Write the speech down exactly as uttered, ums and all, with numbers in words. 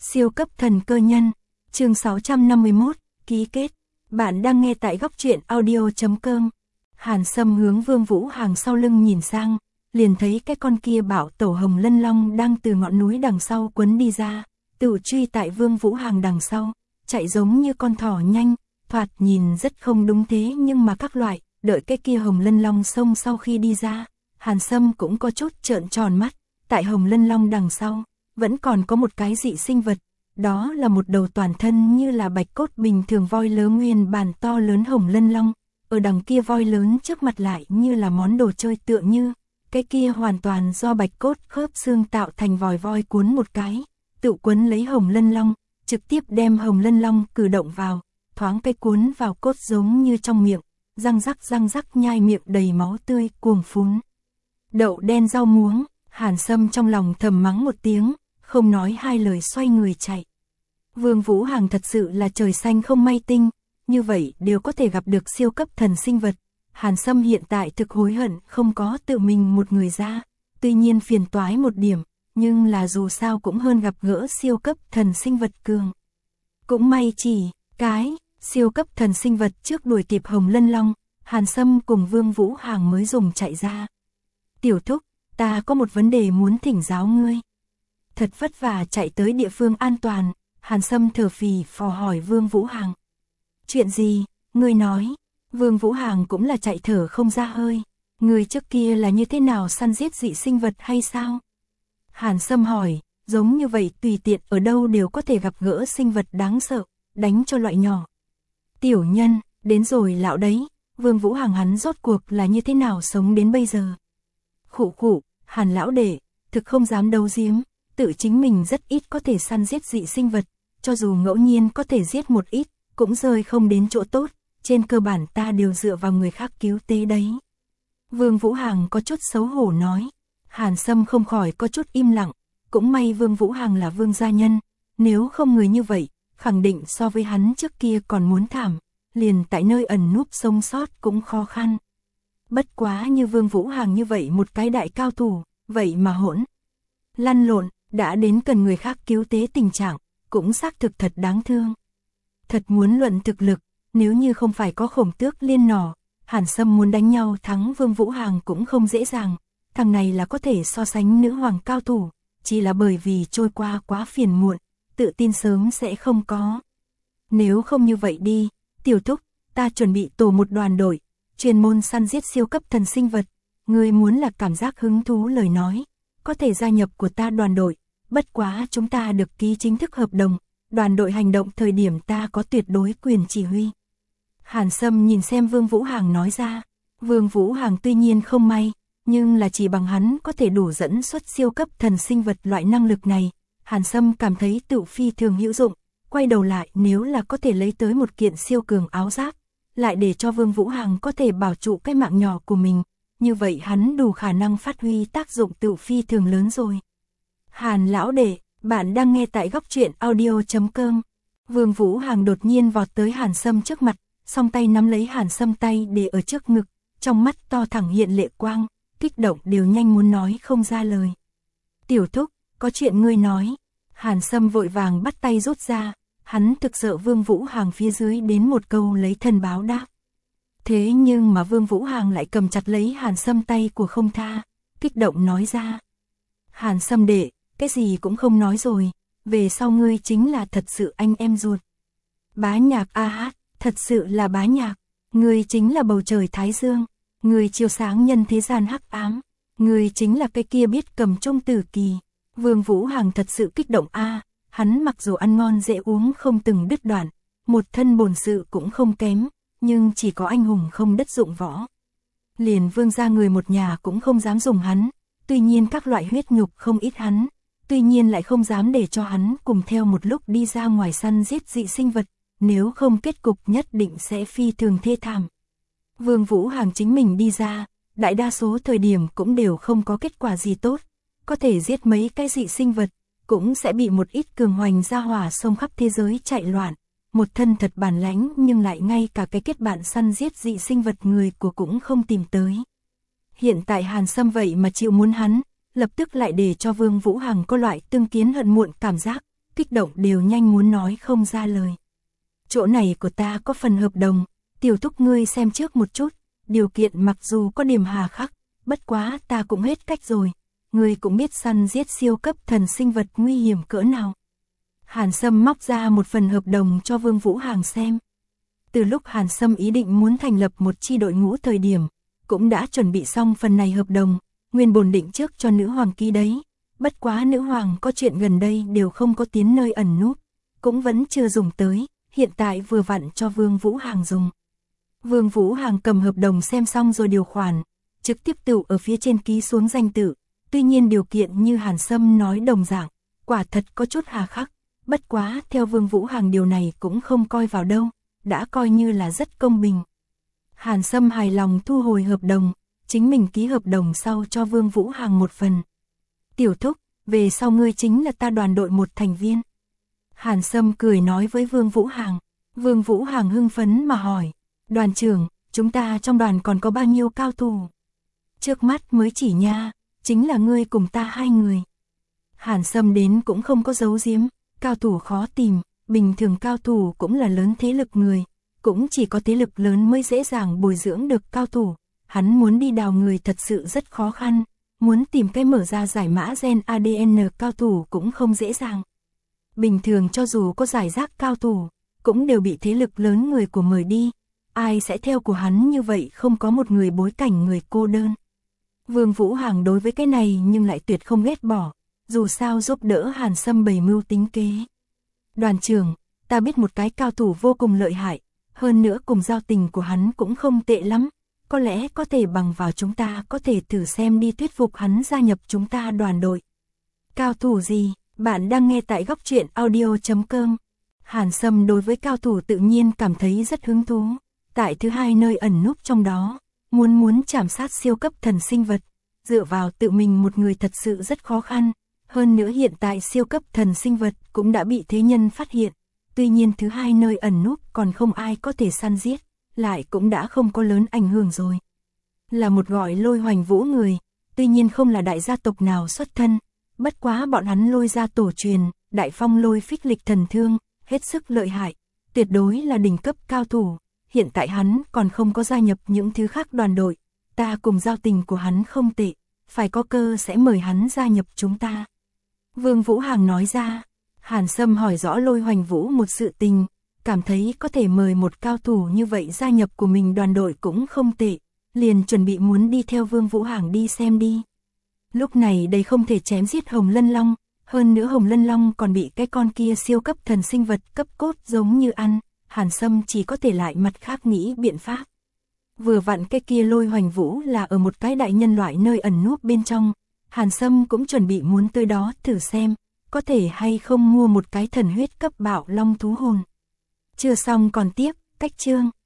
Siêu cấp thần cơ nhân, chương sáu trăm năm mươi mốt, ký kết. Bạn đang nghe tại góc truyện audio.com. Hàn Sâm hướng Vương Vũ Hàng sau lưng nhìn sang, liền thấy cái con kia bảo tẩu Hồng Lân Long đang từ ngọn núi đằng sau quấn đi ra, tự truy tại Vương Vũ Hàng đằng sau, chạy giống như con thỏ nhanh, thoạt nhìn rất không đúng thế nhưng mà các loại, đợi cái kia Hồng Lân Long xông sau khi đi ra, Hàn Sâm cũng có chút trợn tròn mắt, tại Hồng Lân Long đằng sau, vẫn còn có một cái dị sinh vật, đó là một đầu toàn thân như là bạch cốt bình thường voi lớn nguyên bản to lớn Hồng Lân Long, ở đằng kia voi lớn trước mặt lại như là món đồ chơi tựa như, cái kia hoàn toàn do bạch cốt khớp xương tạo thành vòi voi cuốn một cái, tự quấn lấy Hồng Lân Long, trực tiếp đem Hồng Lân Long cử động vào, thoáng cái cuốn vào cốt giống như trong miệng, răng rắc răng rắc nhai miệng đầy máu tươi cuồng phún. Đậu đen rau muống, Hàn Sâm trong lòng thầm mắng một tiếng, không nói hai lời xoay người chạy. Vương Vũ Hàng thật sự là trời xanh không may tinh, như vậy đều có thể gặp được siêu cấp thần sinh vật. Hàn Sâm hiện tại thực hối hận không có tự mình một người ra, tuy nhiên phiền toái một điểm, nhưng là dù sao cũng hơn gặp gỡ siêu cấp thần sinh vật cường. Cũng may chỉ, cái, siêu cấp thần sinh vật trước đuổi kịp Hồng Lân Long, Hàn Sâm cùng Vương Vũ Hàng mới dùng chạy ra. Tiểu thúc, ta có một vấn đề muốn thỉnh giáo ngươi. Thật vất vả chạy tới địa phương an toàn, Hàn Sâm thở phì phò hỏi Vương Vũ Hàng. Chuyện gì, ngươi nói, Vương Vũ Hàng cũng là chạy thở không ra hơi, ngươi trước kia là như thế nào săn giết dị sinh vật hay sao? Hàn Sâm hỏi, giống như vậy tùy tiện ở đâu đều có thể gặp gỡ sinh vật đáng sợ, đánh cho loại nhỏ. Tiểu nhân, đến rồi lão đấy, Vương Vũ Hàng hắn rốt cuộc là như thế nào sống đến bây giờ? Khụ khụ, Hàn lão đệ, thực không dám đấu giếm, tự chính mình rất ít có thể săn giết dị sinh vật, cho dù ngẫu nhiên có thể giết một ít, cũng rơi không đến chỗ tốt, trên cơ bản ta đều dựa vào người khác cứu tế đấy. Vương Vũ Hàng có chút xấu hổ nói, Hàn Sâm không khỏi có chút im lặng, cũng may Vương Vũ Hàng là vương gia nhân, nếu không người như vậy, khẳng định so với hắn trước kia còn muốn thảm, liền tại nơi ẩn núp sống sót cũng khó khăn. Bất quá như Vương Vũ Hàng như vậy một cái đại cao thủ, vậy mà hỗn lăn lộn, đã đến cần người khác cứu tế tình trạng, cũng xác thực thật đáng thương. Thật muốn luận thực lực, nếu như không phải có Khổng Tước liên nỏ, Hàn Sâm muốn đánh nhau thắng Vương Vũ Hàng cũng không dễ dàng, thằng này là có thể so sánh nữ hoàng cao thủ, chỉ là bởi vì trôi qua quá phiền muộn, tự tin sớm sẽ không có. Nếu không như vậy đi, tiểu thúc, ta chuẩn bị tổ một đoàn đội, chuyên môn săn giết siêu cấp thần sinh vật, ngươi muốn là cảm giác hứng thú lời nói, có thể gia nhập của ta đoàn đội, bất quá chúng ta được ký chính thức hợp đồng, đoàn đội hành động thời điểm ta có tuyệt đối quyền chỉ huy. Hàn Sâm nhìn xem Vương Vũ Hàng nói ra, Vương Vũ Hàng tuy nhiên không may, nhưng là chỉ bằng hắn có thể đủ dẫn xuất siêu cấp thần sinh vật loại năng lực này, Hàn Sâm cảm thấy tự phi thường hữu dụng, quay đầu lại nếu là có thể lấy tới một kiện siêu cường áo giáp, lại để cho Vương Vũ Hàng có thể bảo trụ cái mạng nhỏ của mình, như vậy hắn đủ khả năng phát huy tác dụng tự phi thường lớn rồi. Hàn lão đệ, bạn đang nghe tại góc truyện audio.com. Vương Vũ Hàng đột nhiên vọt tới Hàn Sâm trước mặt, song tay nắm lấy Hàn Sâm tay để ở trước ngực, trong mắt to thẳng hiện lệ quang, kích động đều nhanh muốn nói không ra lời. Tiểu thúc, có chuyện ngươi nói. Hàn Sâm vội vàng bắt tay rút ra, hắn thực sợ Vương Vũ Hàng phía dưới đến một câu lấy thân báo đáp. Thế nhưng mà Vương Vũ Hàng lại cầm chặt lấy Hàn Sâm tay của không tha, kích động nói ra. Hàn Sâm đệ, cái gì cũng không nói rồi, về sau ngươi chính là thật sự anh em ruột. Bá nhạc a hát, thật sự là bá nhạc, ngươi chính là bầu trời thái dương, ngươi chiếu sáng nhân thế gian hắc ám, ngươi chính là cái kia biết cầm trung tử kỳ. Vương Vũ Hàng thật sự kích động a, hắn mặc dù ăn ngon dễ uống không từng đứt đoạn, một thân bổn sự cũng không kém, nhưng chỉ có anh hùng không đất dụng võ. Liền vương gia người một nhà cũng không dám dùng hắn, tuy nhiên các loại huyết nhục không ít hắn, tuy nhiên lại không dám để cho hắn cùng theo một lúc đi ra ngoài săn giết dị sinh vật, nếu không kết cục nhất định sẽ phi thường thê thảm. Vương Vũ Hàng chính mình đi ra, đại đa số thời điểm cũng đều không có kết quả gì tốt, có thể giết mấy cái dị sinh vật, cũng sẽ bị một ít cường hoành gia hỏa xông khắp thế giới chạy loạn, một thân thật bản lãnh nhưng lại ngay cả cái kết bạn săn giết dị sinh vật người của cũng không tìm tới. Hiện tại Hàn Sâm vậy mà chịu muốn hắn, lập tức lại để cho Vương Vũ Hàng có loại tương kiến hận muộn cảm giác, kích động đều nhanh muốn nói không ra lời. Chỗ này của ta có phần hợp đồng, Tiểu Thúc ngươi xem trước một chút, điều kiện mặc dù có điểm hà khắc, bất quá ta cũng hết cách rồi, ngươi cũng biết săn giết siêu cấp thần sinh vật nguy hiểm cỡ nào. Hàn Sâm móc ra một phần hợp đồng cho Vương Vũ Hàng xem. Từ lúc Hàn Sâm ý định muốn thành lập một chi đội ngũ thời điểm, cũng đã chuẩn bị xong phần này hợp đồng, nguyên bổn định trước cho nữ hoàng ký đấy. Bất quá nữ hoàng có chuyện gần đây đều không có tiến nơi ẩn núp, cũng vẫn chưa dùng tới, hiện tại vừa vặn cho Vương Vũ Hàng dùng. Vương Vũ Hàng cầm hợp đồng xem xong rồi điều khoản, trực tiếp tự ở phía trên ký xuống danh tự, tuy nhiên điều kiện như Hàn Sâm nói đồng dạng, quả thật có chút hà khắc, bất quá theo Vương Vũ Hàng điều này cũng không coi vào đâu, đã coi như là rất công bình. Hàn Sâm hài lòng thu hồi hợp đồng, chính mình ký hợp đồng sau cho Vương Vũ Hàng một phần. Tiểu Thúc, về sau ngươi chính là ta đoàn đội một thành viên. Hàn Sâm cười nói với Vương Vũ Hàng. Vương Vũ Hàng hưng phấn mà hỏi, đoàn trưởng, chúng ta trong đoàn còn có bao nhiêu cao thủ? Trước mắt mới chỉ nha, chính là ngươi cùng ta hai người. Hàn Sâm đến cũng không có giấu giếm, cao thủ khó tìm, bình thường cao thủ cũng là lớn thế lực người, cũng chỉ có thế lực lớn mới dễ dàng bồi dưỡng được cao thủ, hắn muốn đi đào người thật sự rất khó khăn. Muốn tìm cái mở ra giải mã gen a đê en cao thủ cũng không dễ dàng. Bình thường cho dù có giải rác cao thủ, cũng đều bị thế lực lớn người của mời đi. Ai sẽ theo của hắn như vậy không có một người bối cảnh người cô đơn. Vương Vũ Hàng đối với cái này nhưng lại tuyệt không ghét bỏ, dù sao giúp đỡ Hàn Sâm bày mưu tính kế. Đoàn trưởng, ta biết một cái cao thủ vô cùng lợi hại, hơn nữa cùng giao tình của hắn cũng không tệ lắm. Có lẽ có thể bằng vào chúng ta có thể thử xem đi thuyết phục hắn gia nhập chúng ta đoàn đội. Cao thủ gì? Bạn đang nghe tại góc truyện audio chấm com. Hàn Sâm đối với cao thủ tự nhiên cảm thấy rất hứng thú. Tại thứ hai nơi ẩn núp trong đó, muốn muốn chảm sát siêu cấp thần sinh vật, dựa vào tự mình một người thật sự rất khó khăn. Hơn nữa hiện tại siêu cấp thần sinh vật cũng đã bị thế nhân phát hiện. Tuy nhiên thứ hai nơi ẩn núp còn không ai có thể săn giết, lại cũng đã không có lớn ảnh hưởng rồi. Là một gọi Lôi Hoành Vũ người, tuy nhiên không là đại gia tộc nào xuất thân, bất quá bọn hắn Lôi gia tổ truyền, đại phong Lôi phích lịch thần thương, hết sức lợi hại, tuyệt đối là đỉnh cấp cao thủ, hiện tại hắn còn không có gia nhập những thứ khác đoàn đội, ta cùng giao tình của hắn không tệ, phải có cơ sẽ mời hắn gia nhập chúng ta. Vương Vũ Hàng nói ra. Hàn Sâm hỏi rõ Lôi Hoành Vũ một sự tình, cảm thấy có thể mời một cao thủ như vậy gia nhập của mình đoàn đội cũng không tệ, liền chuẩn bị muốn đi theo Vương Vũ Hàng đi xem đi. Lúc này đây không thể chém giết Hồng Lân Long, hơn nữa Hồng Lân Long còn bị cái con kia siêu cấp thần sinh vật cấp cốt giống như ăn, Hàn Sâm chỉ có thể lại mặt khác nghĩ biện pháp. Vừa vặn cái kia Lôi Hoành Vũ là ở một cái đại nhân loại nơi ẩn núp bên trong, Hàn Sâm cũng chuẩn bị muốn tới đó thử xem, có thể hay không mua một cái thần huyết cấp bạo long thú hồn. Chưa xong còn tiếp, cách chương.